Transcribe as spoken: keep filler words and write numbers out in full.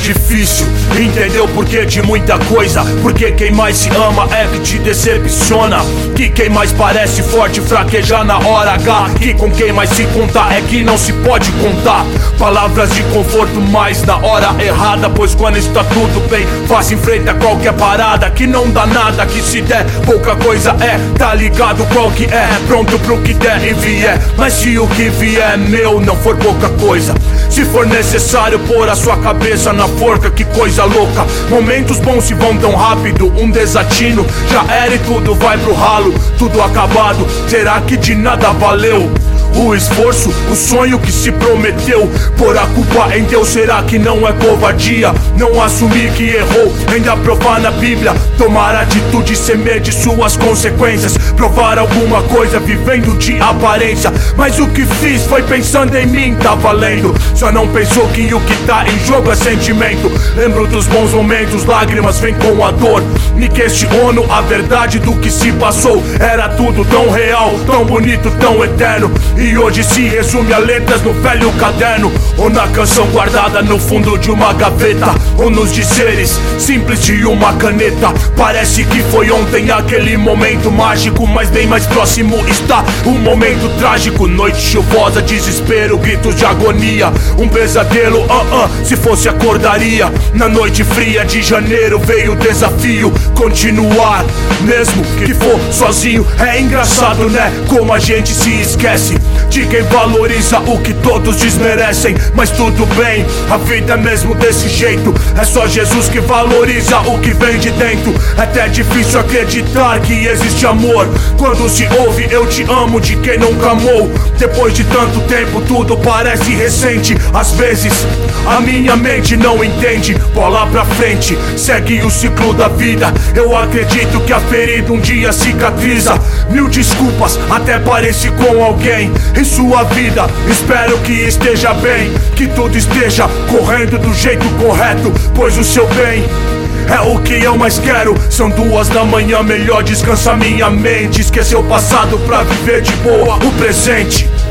difícil entender o porquê de muita coisa, porque quem mais se ama é que te decepciona, que quem mais parece forte fraqueja na hora H, que com quem mais se conta é que não se pode contar. Palavras de conforto, mas na hora errada, pois quando está tudo bem, faça em frente a qualquer parada, que não dá nada, que se der pouca coisa é, tá ligado qual que é, pronto pro que der e vier. Mas se o que vier meu não for pouca coisa, se for necessário pôr a sua cabeça na forca, que coisa louca. Momentos bons se vão tão rápido, um desatino já era e tudo vai pro ralo, tudo acabado. Será que de nada valeu o esforço, o sonho que se prometeu? Pôr a culpa em Deus, será que não é covardia? Não assumir que errou, ainda provar na Bíblia, tomar atitude sem medo de suas consequências, provar alguma coisa vivendo de aparência. Mas o que fiz foi pensando em mim, tá valendo. Só não pensou que o que tá em jogo é sentimento. Lembro dos bons momentos, lágrimas vêm com a dor. Me questiono a verdade do que se passou. Era tudo tão real, tão bonito, tão eterno, e hoje se resume a letras no velho caderno, ou na canção guardada no fundo de uma gaveta, ou nos dizeres simples de uma caneta. Parece que foi ontem aquele momento mágico, mas bem mais próximo está o momento trágico. Noite chuvosa, desespero, gritos de agonia, um pesadelo, uh -uh, se fosse acordaria. Na noite fria de janeiro veio o desafio, continuar, mesmo que for sozinho. É engraçado, né, como a gente se esquece de quem valoriza o que todos desmerecem. Mas tudo bem, a vida é mesmo desse jeito, é só Jesus que valoriza o que vem de dentro. É até difícil acreditar que existe amor quando se ouve eu te amo de quem nunca amou. Depois de tanto tempo tudo parece recente, às vezes a minha mente não entende. Bola pra frente, segue o ciclo da vida. Eu acredito que a ferida um dia cicatriza. Mil desculpas, até pareci com alguém em sua vida. Espero que esteja bem, que tudo esteja correndo do jeito correto, pois o seu bem é o que eu mais quero. São duas da manhã, melhor descansar minha mente, esquecer o passado pra viver de boa o presente.